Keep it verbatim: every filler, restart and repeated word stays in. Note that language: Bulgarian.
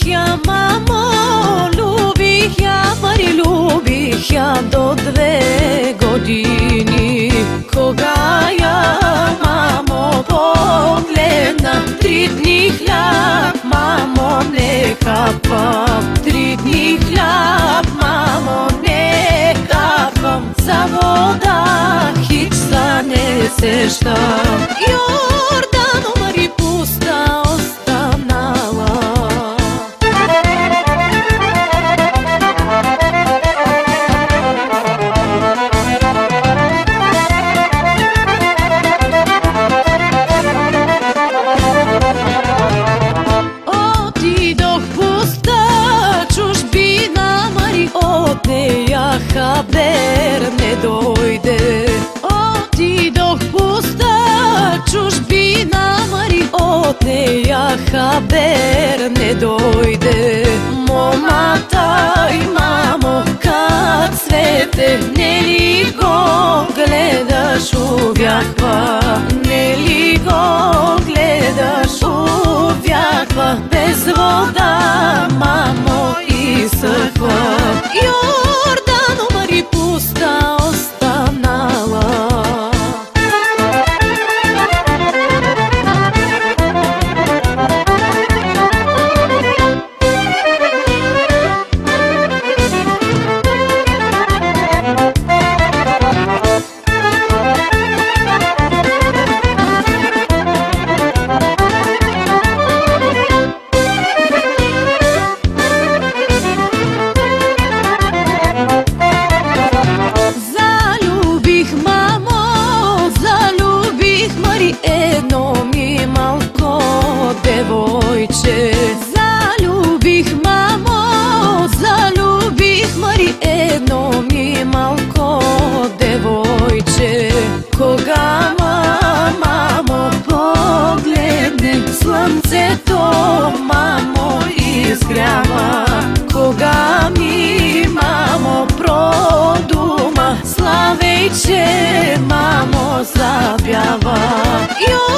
я, мамо, любих я, Мари, любих я до две години. Кога я, мамо, погледна, три дни хляб, мамо, не хапвам. Три дни хляб, мамо, не хапвам. За вода хич за не сещам. Йордано, Мари, пуста останала. Отидох пуста чужбина, Мари, от нея хабер не дойде. Отидох пуста чужбина, Мари, от нея хабер не дойде. Момата и мамо, кад цвете, не ли го гледаш увяква? Не ли го гледаш увяква? Без вода, мамо, изсъхва. Йордано, Мари, пуста останала. Едно ми малко девойче, залюбих, мамо, залюбих, Мари, едно ми малко девойче. Кога, мамо, погледне, слънцето, мамо, изгрява. Кога ми, мамо, продума, славейче, мамо, запява.